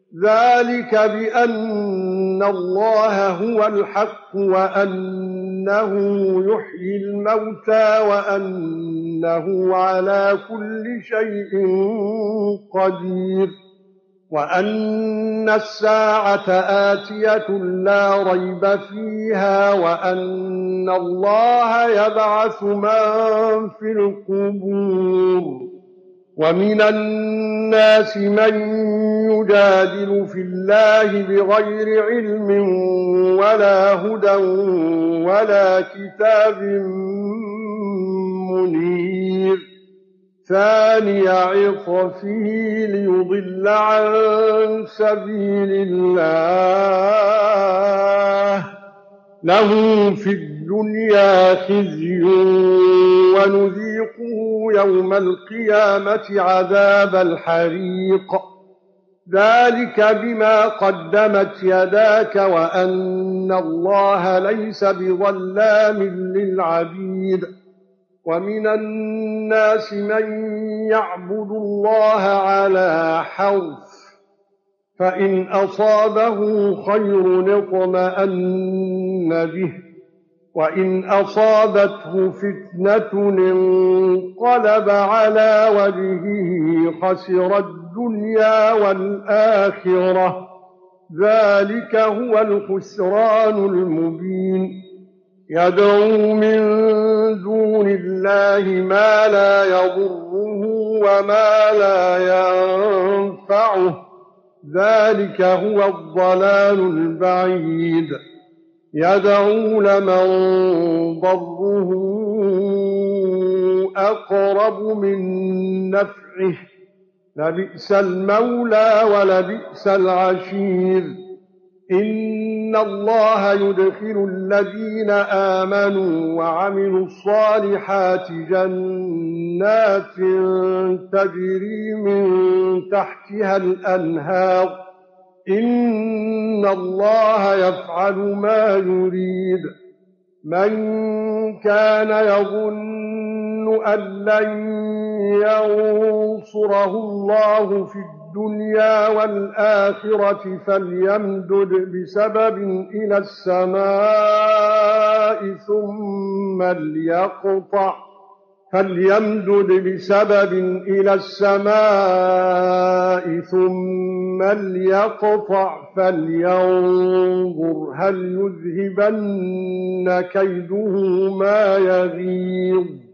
ذلك بأن الله هو الحق وأنه يحيي الموتى وأنه على كل شيء قدير وأن الساعة آتية لا ريب فيها وأن الله يبعث من في القبور ومن الناس من يجادل في الله بغير علم ولا هدى ولا كتاب منير ثاني عطفه ليضل عن سبيل الله له في الدنيا خزي ونذيقه يوم القيامة عذاب الحريق ذلك بما قدمت يداك وأن الله ليس بظلام للعبيد ومن الناس من يعبد الله على حرف فإن أصابه خير اطمأن به وإن أصابته فتنة انقلب على وجهه خسر الدنيا والآخرة ذلك هو الخسران المبين يدعو من دون الله ما لا يضره وما لا ينفعه ذلك هو الضلال البعيد يدعو لمن ضره أقرب من نفعه لبئس المولى ولبئس العشير إن الله يدخل الذين آمنوا وعملوا الصالحات جنات تجري من تحتها الأنهار إن الله يفعل ما يريد من كان يظن أن لن ينصره الله في الدنيا والآخرة فليمدد بسبب إلى السماء ثم ليقطع فلينظر هل يذهبن كيده ما يغيظ